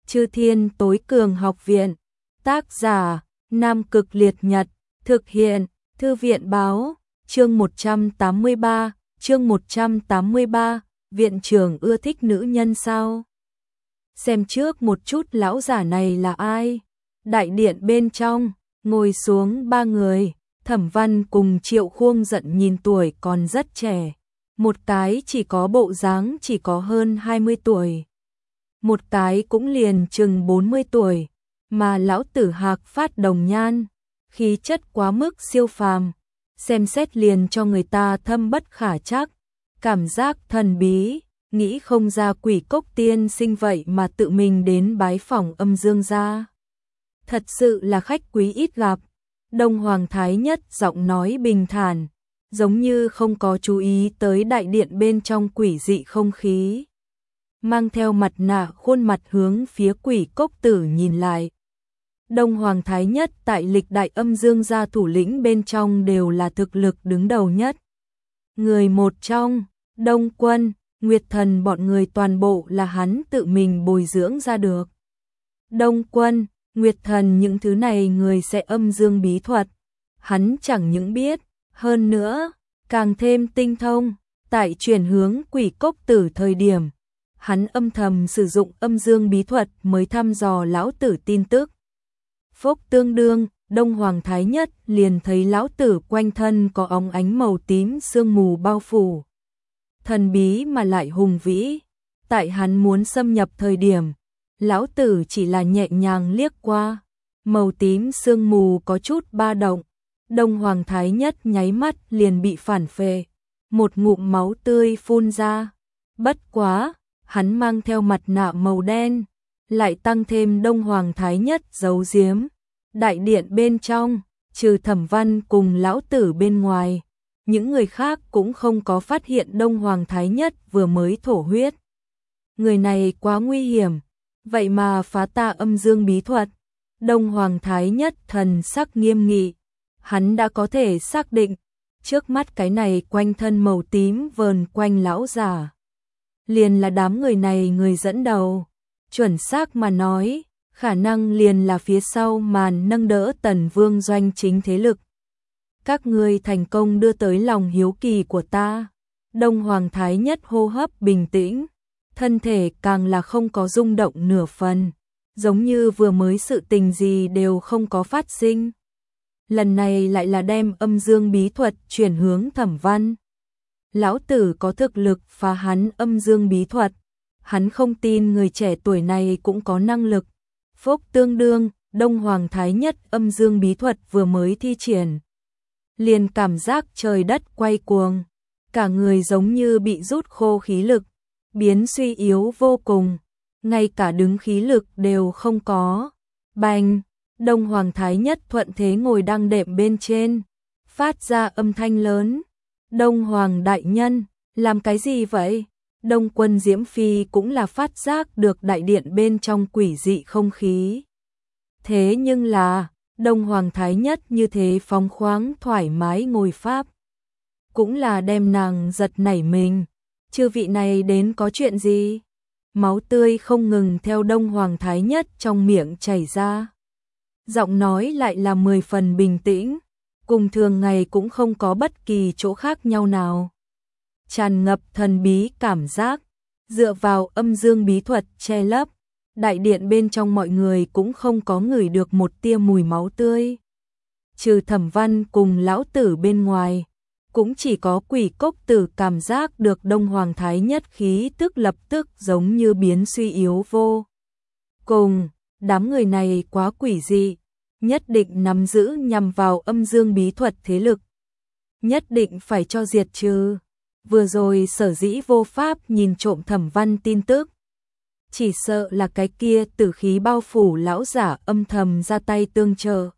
Chư Thiên Tối Cường Học Viện. Tác giả: Nam Cực Liệt Nhật. Thực hiện: Thư viện báo. Chương 183. Viện trưởng ưa thích nữ nhân sao? Xem trước một chút lão giả này là ai? Đại điện bên trong, ngồi xuống ba người. Thẩm Văn cùng Triệu Khuông giận nhìn tuổi còn rất trẻ. Một cái chỉ có bộ dáng chỉ có hơn 20 tuổi. Một cái cũng liền chừng 40 tuổi. Mà lão tử Hạc Phát đồng nhan, khí chất quá mức siêu phàm. Xem xét liền cho người ta thâm bất khả trắc. Cảm giác thần bí, nghĩ không ra Quỷ Cốc tiên sinh vậy mà tự mình đến bái phỏng Âm Dương gia. Thật sự là khách quý ít gặp. Đông Hoàng Thái Nhất giọng nói bình thản, giống như không có chú ý tới đại điện bên trong quỷ dị không khí. Mang theo mặt nạ khuôn mặt hướng phía Quỷ Cốc tử nhìn lại. Đông Hoàng Thái Nhất tại lịch đại Âm Dương gia thủ lĩnh bên trong đều là thực lực đứng đầu nhất. Người một trong, Đông Quân, Nguyệt Thần bọn người toàn bộ là hắn tự mình bồi dưỡng ra được. Đông Quân, Nguyệt Thần những thứ này người sẽ âm dương bí thuật. Hắn chẳng những biết, hơn nữa, càng thêm tinh thông. Tại chuyển hướng Quỷ Cốc tử thời điểm, hắn âm thầm sử dụng âm dương bí thuật mới thăm dò lão tử tin tức. Phốc tương đương, Đông Hoàng Thái Nhất liền thấy lão tử quanh thân có óng ánh màu tím sương mù bao phủ. Thần bí mà lại hùng vĩ. Tại hắn muốn xâm nhập thời điểm, lão tử chỉ là nhẹ nhàng liếc qua. Màu tím sương mù có chút ba động. Đông Hoàng Thái Nhất nháy mắt liền bị phản phệ. Một ngụm máu tươi phun ra. Bất quá, hắn mang theo mặt nạ màu đen. Lại tăng thêm Đông Hoàng Thái Nhất giấu giếm. Đại điện bên trong, trừ Thẩm Văn cùng lão tử bên ngoài, những người khác cũng không có phát hiện Đông Hoàng Thái Nhất vừa mới thổ huyết. Người này quá nguy hiểm, vậy mà phá ta âm dương bí thuật. Đông Hoàng Thái Nhất thần sắc nghiêm nghị, hắn đã có thể xác định, trước mắt cái này quanh thân màu tím vờn quanh lão giả. Liền là đám người này người dẫn đầu, chuẩn xác mà nói, khả năng liền là phía sau màn nâng đỡ Tần Vương doanh chính thế lực. Các ngươi thành công đưa tới lòng hiếu kỳ của ta. Đông Hoàng Thái Nhất hô hấp bình tĩnh, thân thể càng là không có rung động nửa phần, giống như vừa mới sự tình gì đều không có phát sinh. Lần này lại là đem âm dương bí thuật chuyển hướng Thẩm Văn. Lão tử có thực lực phá hắn âm dương bí thuật, hắn không tin người trẻ tuổi này cũng có năng lực. Phốc tương đương, Đông Hoàng Thái Nhất âm dương bí thuật vừa mới thi triển. Liền cảm giác trời đất quay cuồng, cả người giống như bị rút khô khí lực, biến suy yếu vô cùng, ngay cả đứng khí lực đều không có. Bành, Đông Hoàng Thái Nhất thuận thế ngồi đăng đệm bên trên, phát ra âm thanh lớn. Đông Hoàng đại nhân, làm cái gì vậy? Đông Quân Diễm Phi cũng là phát giác được đại điện bên trong quỷ dị không khí. Thế nhưng là, Đông Hoàng Thái Nhất như thế phóng khoáng thoải mái ngồi pháp. Cũng là đem nàng giật nảy mình. Chư vị này đến có chuyện gì? Máu tươi không ngừng theo Đông Hoàng Thái Nhất trong miệng chảy ra. Giọng nói lại là 10 phần bình tĩnh, cùng thường ngày cũng không có bất kỳ chỗ khác nhau nào. Tràn ngập thần bí cảm giác, dựa vào âm dương bí thuật che lấp, đại điện bên trong mọi người cũng không có ngửi được một tia mùi máu tươi. Trừ Thẩm Văn cùng lão tử bên ngoài, cũng chỉ có Quỷ Cốc tử cảm giác được Đông Hoàng Thái Nhất khí tức lập tức giống như biến suy yếu vô cùng. Đám người này quá quỷ dị, nhất định nắm giữ nhằm vào âm dương bí thuật thế lực, nhất định phải cho diệt trừ. Vừa rồi sở dĩ vô pháp nhìn trộm Thẩm Văn tin tức, chỉ sợ là cái kia tử khí bao phủ lão giả âm thầm ra tay tương trợ.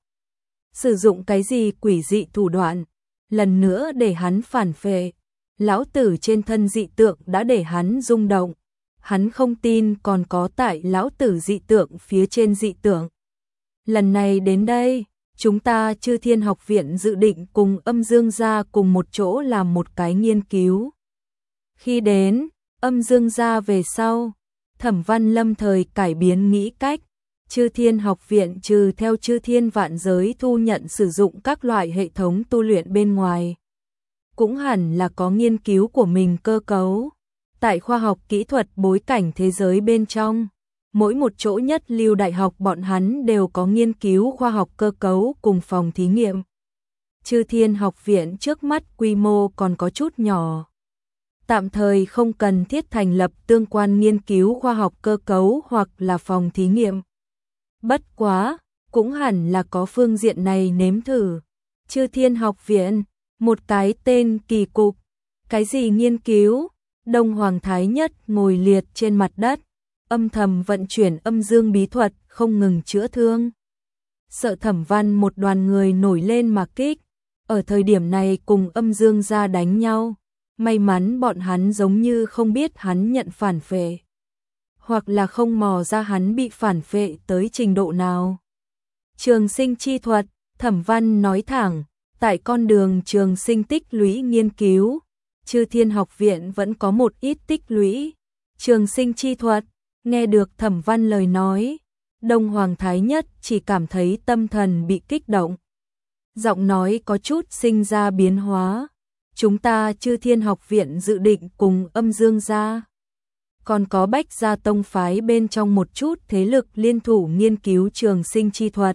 Sử dụng cái gì quỷ dị thủ đoạn, lần nữa để hắn phản phệ. Lão tử trên thân dị tượng đã để hắn rung động. Hắn không tin còn có tại lão tử dị tượng phía trên dị tượng. Lần này đến đây, chúng ta Chư Thiên Học Viện dự định cùng Âm Dương gia cùng một chỗ làm một cái nghiên cứu. Khi đến Âm Dương gia về sau, Thẩm Văn lâm thời cải biến nghĩ cách, Chư Thiên Học Viện trừ theo Chư Thiên Vạn Giới thu nhận sử dụng các loại hệ thống tu luyện bên ngoài, cũng hẳn là có nghiên cứu của mình cơ cấu. Tại khoa học kỹ thuật bối cảnh thế giới bên trong, mỗi một chỗ nhất lưu đại học bọn hắn đều có nghiên cứu khoa học cơ cấu cùng phòng thí nghiệm. Chư Thiên Học Viện trước mắt quy mô còn có chút nhỏ, tạm thời không cần thiết thành lập tương quan nghiên cứu khoa học cơ cấu hoặc là phòng thí nghiệm. Bất quá, cũng hẳn là có phương diện này nếm thử. Chư Thiên Học Viện, một cái tên kỳ cục, cái gì nghiên cứu? Đông Hoàng Thái Nhất ngồi liệt trên mặt đất, âm thầm vận chuyển âm dương bí thuật, không ngừng chữa thương. Sợ Thẩm Văn một đoàn người nổi lên mà kích, ở thời điểm này cùng âm dương gia đánh nhau. May mắn bọn hắn giống như không biết hắn nhận phản phệ, hoặc là không mò ra hắn bị phản phệ tới trình độ nào. Trường sinh chi thuật, Thẩm Văn nói thẳng, tại con đường trường sinh tích lũy nghiên cứu, Chư Thiên Học Viện vẫn có một ít tích lũy. Trường sinh chi thuật, nghe được Thẩm Văn lời nói, Đông Hoàng Thái Nhất chỉ cảm thấy tâm thần bị kích động. Giọng nói có chút sinh ra biến hóa. Chúng ta Chư Thiên Học Viện dự định cùng âm dương gia, còn có Bách gia tông phái bên trong một chút thế lực liên thủ nghiên cứu trường sinh chi thuật.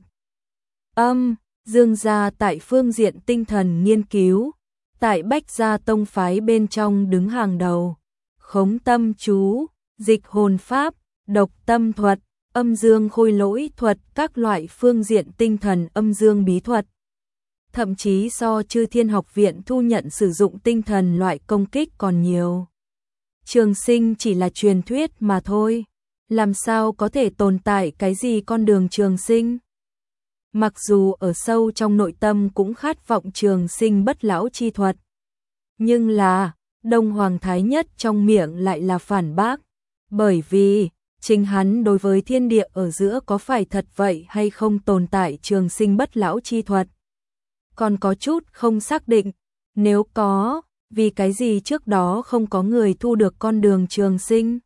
Âm dương gia tại phương diện tinh thần nghiên cứu, tại Bách gia tông phái bên trong đứng hàng đầu. Khống tâm chú, dịch hồn pháp, độc tâm thuật, âm dương khôi lỗi thuật, các loại phương diện tinh thần âm dương bí thuật. Thậm chí so Chư Thiên Học Viện thu nhận sử dụng tinh thần loại công kích còn nhiều. Trường sinh chỉ là truyền thuyết mà thôi, làm sao có thể tồn tại cái gì con đường trường sinh? Mặc dù ở sâu trong nội tâm cũng khát vọng trường sinh bất lão chi thuật, nhưng là Đông Hoàng Thái Nhất trong miệng lại là phản bác, bởi vì chính hắn đối với thiên địa ở giữa có phải thật vậy hay không tồn tại trường sinh bất lão chi thuật, còn có chút không xác định. Nếu có, vì cái gì trước đó không có người thu được con đường trường sinh?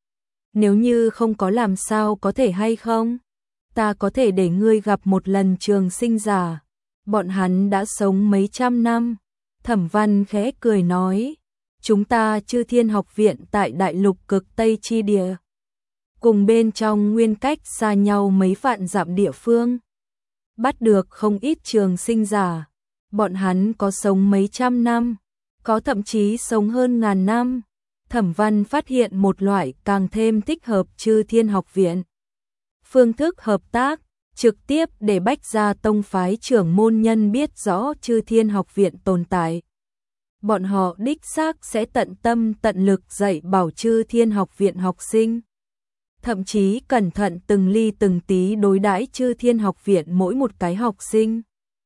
Nếu như không có làm sao có thể hay không? Ta có thể để ngươi gặp một lần trường sinh giả. Bọn hắn đã sống mấy trăm năm. Thẩm Văn khẽ cười nói, chúng ta Chư Thiên Học Viện tại đại lục cực Tây chi địa, cùng bên trong nguyên cách xa nhau mấy vạn dặm địa phương, bắt được không ít trường sinh giả. Bọn hắn có sống mấy trăm năm, có thậm chí sống hơn ngàn năm. Thẩm Văn phát hiện một loại càng thêm thích hợp Chư Thiên Học Viện phương thức hợp tác, trực tiếp để Bách gia tông phái trưởng môn nhân biết rõ Chư Thiên Học Viện tồn tại. Bọn họ đích xác sẽ tận tâm tận lực dạy bảo Chư Thiên Học Viện học sinh, thậm chí cẩn thận từng ly từng tí đối đãi Chư Thiên Học Viện mỗi một cái học sinh.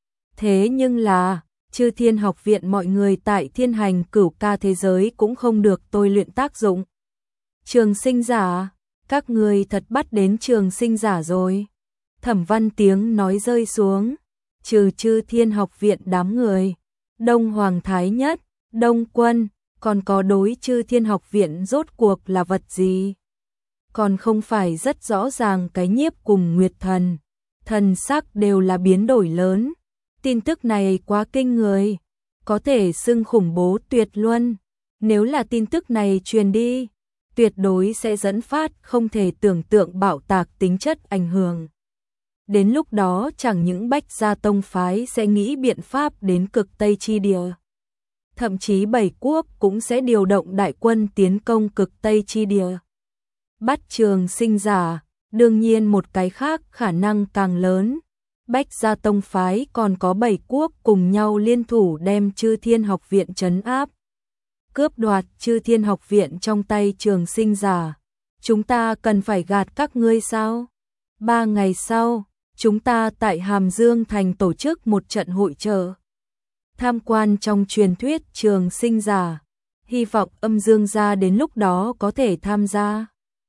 Thế nhưng là, Chư Thiên Học Viện mọi người tại Thiên Hành Cửu Ca thế giới cũng không được tôi luyện tác dụng. Trường sinh giả, các người thật bắt đến trường sinh giả rồi. Thẩm Văn tiếng nói rơi xuống, trừ Chư Thiên Học Viện đám người, Đông Hoàng Thái Nhất, Đông Quân, còn có đối Chư Thiên Học Viện rốt cuộc là vật gì? Còn không phải rất rõ ràng cái nhiếp cùng Nguyệt Thần, thần sắc đều là biến đổi lớn. Tin tức này quá kinh người, có thể xưng khủng bố tuyệt luân. Nếu là tin tức này truyền đi, tuyệt đối sẽ dẫn phát không thể tưởng tượng bạo tạc tính chất ảnh hưởng. Đến lúc đó chẳng những Bách gia tông phái sẽ nghĩ biện pháp đến cực Tây chi địa, thậm chí bảy quốc cũng sẽ điều động đại quân tiến công cực Tây chi địa. Bắt trường sinh giả, đương nhiên một cái khác khả năng càng lớn. Bách gia tông phái còn có bảy quốc cùng nhau liên thủ đem Chư Thiên Học Viện trấn áp, cướp đoạt Chư Thiên Học Viện trong tay trường sinh giả. Chúng ta cần phải gạt các ngươi sao? 3 ngày sau, chúng ta tại Hàm Dương Thành tổ chức một trận hội chợ, tham quan trong truyền thuyết trường sinh giả, hy vọng âm dương gia đến lúc đó có thể tham gia.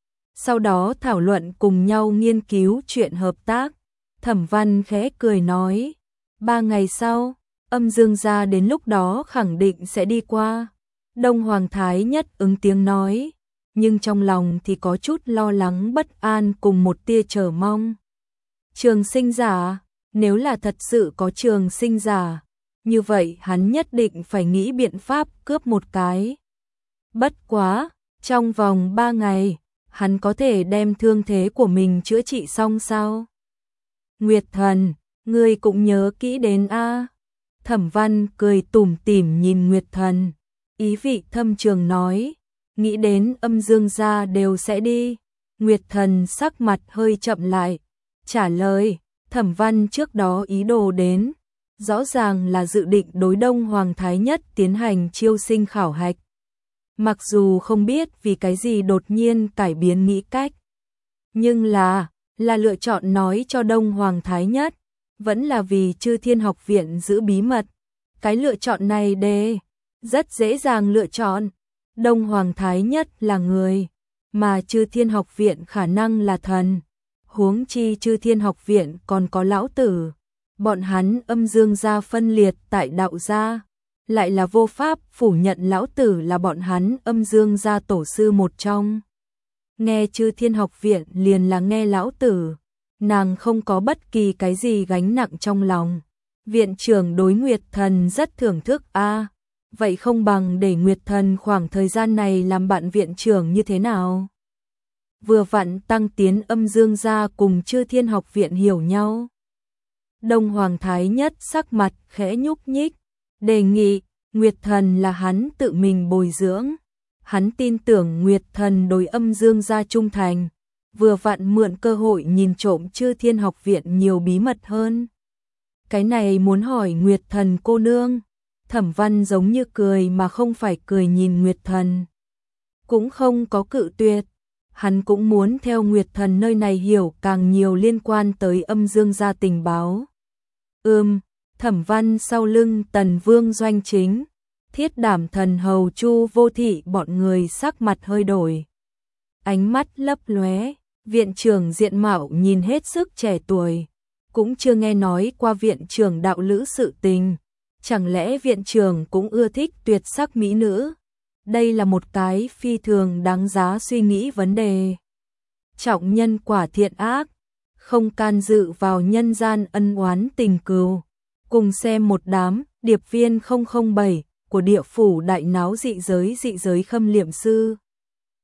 Sau đó thảo luận cùng nhau nghiên cứu chuyện hợp tác. Thẩm Văn khẽ cười nói, 3 ngày sau, âm dương gia đến lúc đó khẳng định sẽ đi qua. Đông Hoàng Thái Nhất ứng tiếng nói, nhưng trong lòng thì có chút lo lắng bất an cùng một tia chờ mong. Trường sinh giả, nếu là thật sự có trường sinh giả, như vậy hắn nhất định phải nghĩ biện pháp cướp một cái. Bất quá, trong vòng 3 ngày, hắn có thể đem thương thế của mình chữa trị xong sao? Nguyệt Thần, ngươi cũng nhớ kỹ đến a. Thẩm Văn cười tủm tỉm nhìn Nguyệt Thần, ý vị thâm trường nói, nghĩ đến âm dương gia đều sẽ đi. Nguyệt Thần sắc mặt hơi chậm lại, trả lời, Thẩm Văn trước đó ý đồ đến, rõ ràng là dự định đối Đông Hoàng Thái Nhất tiến hành chiêu sinh khảo hạch. Mặc dù không biết vì cái gì đột nhiên cải biến nghĩ cách, nhưng là lựa chọn nói cho Đông Hoàng Thái Nhất, vẫn là vì Chư Thiên Học Viện giữ bí mật. Cái lựa chọn này rất dễ dàng lựa chọn. Đông Hoàng Thái Nhất là người, mà Chư Thiên Học Viện khả năng là thần. Huống chi Chư Thiên Học Viện còn có lão tử. Bọn hắn âm dương gia phân liệt tại đạo gia, lại là vô pháp phủ nhận lão tử là bọn hắn âm dương gia tổ sư một trong. Nghe Chư Thiên Học Viện liền là nghe lão tử, nàng không có bất kỳ cái gì gánh nặng trong lòng. Viện trưởng đối Nguyệt Thần rất thưởng thức a. Vậy không bằng để Nguyệt Thần khoảng thời gian này làm bạn viện trưởng như thế nào? Vừa vặn tăng tiến âm dương gia cùng Chư Thiên Học Viện hiểu nhau. Đông Hoàng Thái Nhất sắc mặt khẽ nhúc nhích, đề nghị, Nguyệt Thần là hắn tự mình bồi dưỡng. Hắn tin tưởng Nguyệt Thần đối âm dương gia trung thành, vừa vặn mượn cơ hội nhìn trộm Chư Thiên Học Viện nhiều bí mật hơn. Cái này muốn hỏi Nguyệt Thần cô nương. Thẩm Văn giống như cười mà không phải cười nhìn Nguyệt Thần. Cũng không có cự tuyệt. Hắn cũng muốn theo Nguyệt Thần nơi này hiểu càng nhiều liên quan tới âm dương gia tình báo. Thẩm Văn sau lưng Tần Vương Doanh Chính, Thiết Đảm Thần hầu Chu Vô Thị bọn người sắc mặt hơi đổi. Ánh mắt lấp lóe, viện trưởng diện mạo nhìn hết sức trẻ tuổi, cũng chưa nghe nói qua viện trưởng đạo lữ sự tình. Chẳng lẽ viện trưởng cũng ưa thích tuyệt sắc mỹ nữ? Đây là một cái phi thường đáng giá suy nghĩ vấn đề. Trọng nhân quả thiện ác, không can dự vào nhân gian ân oán tình cừu. Cùng xem một đám điệp viên 007 của địa phủ đại náo dị giới khâm liệm sư.